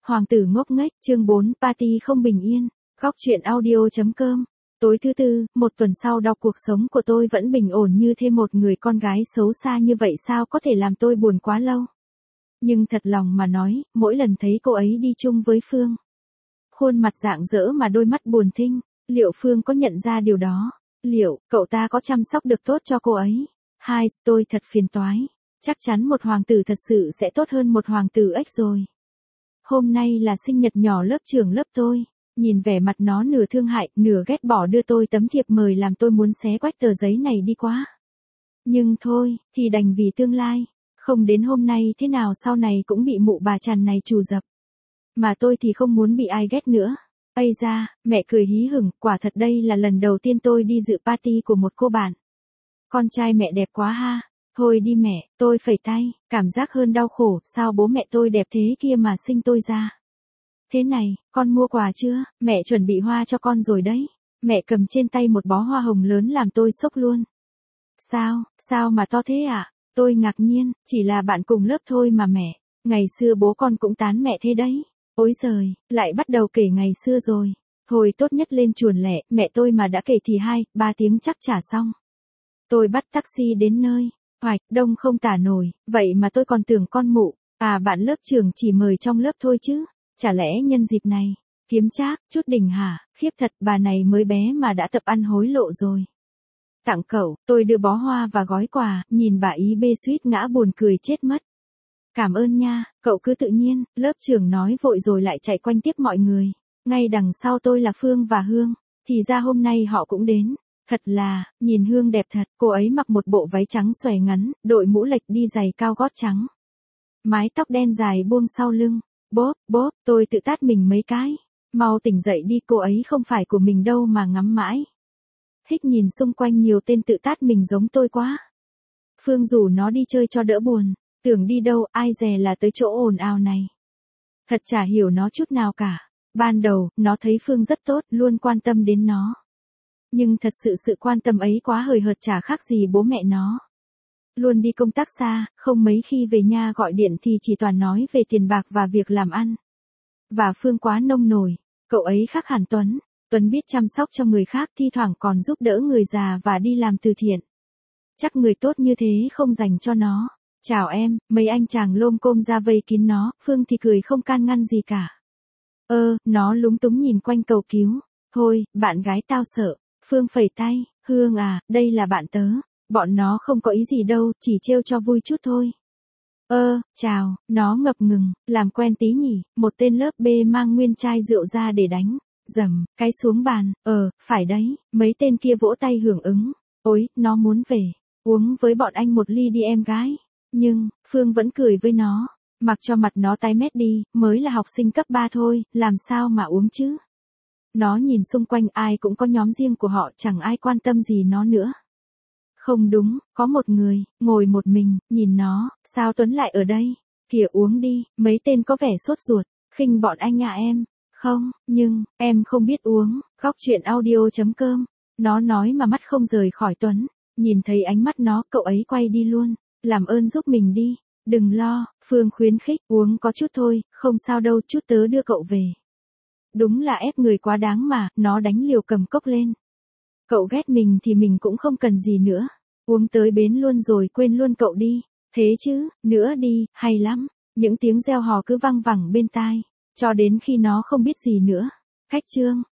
Hoàng tử ngốc nghếch, chương 4, party không bình yên. Góc truyện audio.com. Tối thứ tư, một tuần sau đọc cuộc sống của tôi vẫn bình ổn như thêm một người con gái xấu xa như vậy sao có thể làm tôi buồn quá lâu. Nhưng thật lòng mà nói, mỗi lần thấy cô ấy đi chung với Phương. Khuôn mặt rạng rỡ mà đôi mắt buồn thinh, liệu Phương có nhận ra điều đó? Liệu, cậu ta có chăm sóc được tốt cho cô ấy? Hai, tôi thật phiền toái. Chắc chắn một hoàng tử thật sự sẽ tốt hơn một hoàng tử ếch rồi. Hôm nay là sinh nhật nhỏ lớp trưởng lớp tôi. Nhìn vẻ mặt nó nửa thương hại, nửa ghét bỏ đưa tôi tấm thiệp mời làm tôi muốn xé quách tờ giấy này đi quá. Nhưng thôi, thì đành vì tương lai. Không đến hôm nay thế nào sau này cũng bị mụ bà Trằn này trù dập. Mà tôi thì không muốn bị ai ghét nữa. Ây da, mẹ cười hí hửng, quả thật đây là lần đầu tiên tôi đi dự party của một cô bạn. Con trai mẹ đẹp quá ha. Thôi đi mẹ, tôi phẩy tay, cảm giác hơn đau khổ, sao bố mẹ tôi đẹp thế kia mà sinh tôi ra. Thế này, con mua quà chưa? Mẹ chuẩn bị hoa cho con rồi đấy. Mẹ cầm trên tay một bó hoa hồng lớn làm tôi sốc luôn. Sao mà to thế ạ? Tôi ngạc nhiên, chỉ là bạn cùng lớp thôi mà mẹ. Ngày xưa bố con cũng tán mẹ thế đấy. Ôi giời, lại bắt đầu kể ngày xưa rồi. Thôi tốt nhất lên chuồn lẻ, mẹ tôi mà đã kể thì 2-3 tiếng chắc chả xong. Tôi bắt taxi đến nơi. Hoài, đông không tả nổi, vậy mà tôi còn tưởng con mụ. À bạn lớp trưởng chỉ mời trong lớp thôi chứ. Chả lẽ nhân dịp này, kiếm trác, chút đỉnh hả, khiếp thật bà này mới bé mà đã tập ăn hối lộ rồi. Tặng cậu, tôi đưa bó hoa và gói quà, nhìn bà ý bê suýt ngã buồn cười chết mất. Cảm ơn nha, cậu cứ tự nhiên, lớp trưởng nói vội rồi lại chạy quanh tiếp mọi người. Ngay đằng sau tôi là Phương và Hương, thì ra hôm nay họ cũng đến. Thật là, nhìn Hương đẹp thật, cô ấy mặc một bộ váy trắng xòe ngắn, đội mũ lệch đi giày cao gót trắng. Mái tóc đen dài buông sau lưng. Bốp, tôi tự tát mình mấy cái. Mau tỉnh dậy đi, cô ấy không phải của mình đâu mà ngắm mãi. Hích nhìn xung quanh nhiều tên tự tát mình giống tôi quá. Phương rủ nó đi chơi cho đỡ buồn. Tưởng đi đâu, ai dè là tới chỗ ồn ào này. Thật chả hiểu nó chút nào cả. Ban đầu, nó thấy Phương rất tốt, luôn quan tâm đến nó. Nhưng thật sự quan tâm ấy quá hời hợt chả khác gì bố mẹ nó. Luôn đi công tác xa, không mấy khi về nhà gọi điện thì chỉ toàn nói về tiền bạc và việc làm ăn. Và Phương quá nông nổi, cậu ấy khác hẳn Tuấn. Tuấn biết chăm sóc cho người khác, thi thoảng còn giúp đỡ người già và đi làm từ thiện. Chắc người tốt như thế không dành cho nó. Chào em, mấy anh chàng lôm côm ra vây kín nó, Phương thì cười không can ngăn gì cả. Nó lúng túng nhìn quanh cầu cứu. Thôi, bạn gái tao sợ. Phương phẩy tay, Hương à, đây là bạn tớ. Bọn nó không có ý gì đâu, chỉ trêu cho vui chút thôi. Chào, nó ngập ngừng, làm quen tí nhỉ, một tên lớp B mang nguyên chai rượu ra để đánh. Dầm, cái xuống bàn, phải đấy, mấy tên kia vỗ tay hưởng ứng. Ôi, nó muốn về, uống với bọn anh một ly đi em gái. Nhưng, Phương vẫn cười với nó, mặc cho mặt nó tái mét đi, mới là học sinh cấp 3 thôi, làm sao mà uống chứ. Nó nhìn xung quanh ai cũng có nhóm riêng của họ, chẳng ai quan tâm gì nó nữa. Không đúng, có một người, ngồi một mình, nhìn nó, sao Tuấn lại ở đây? Kìa uống đi, mấy tên có vẻ sốt ruột, khinh bọn anh à em. Không, nhưng, em không biết uống, góc truyện audio.com. Nó nói mà mắt không rời khỏi Tuấn, nhìn thấy ánh mắt nó, cậu ấy quay đi luôn, làm ơn giúp mình đi, đừng lo, Phương khuyến khích, uống có chút thôi, không sao đâu, chút tớ đưa cậu về. Đúng là ép người quá đáng mà, nó đánh liều cầm cốc lên. Cậu ghét mình thì mình cũng không cần gì nữa. Uống tới bến luôn rồi quên luôn cậu đi. Thế chứ, nữa đi, hay lắm. Những tiếng reo hò cứ văng vẳng bên tai. Cho đến khi nó không biết gì nữa. Khách trương,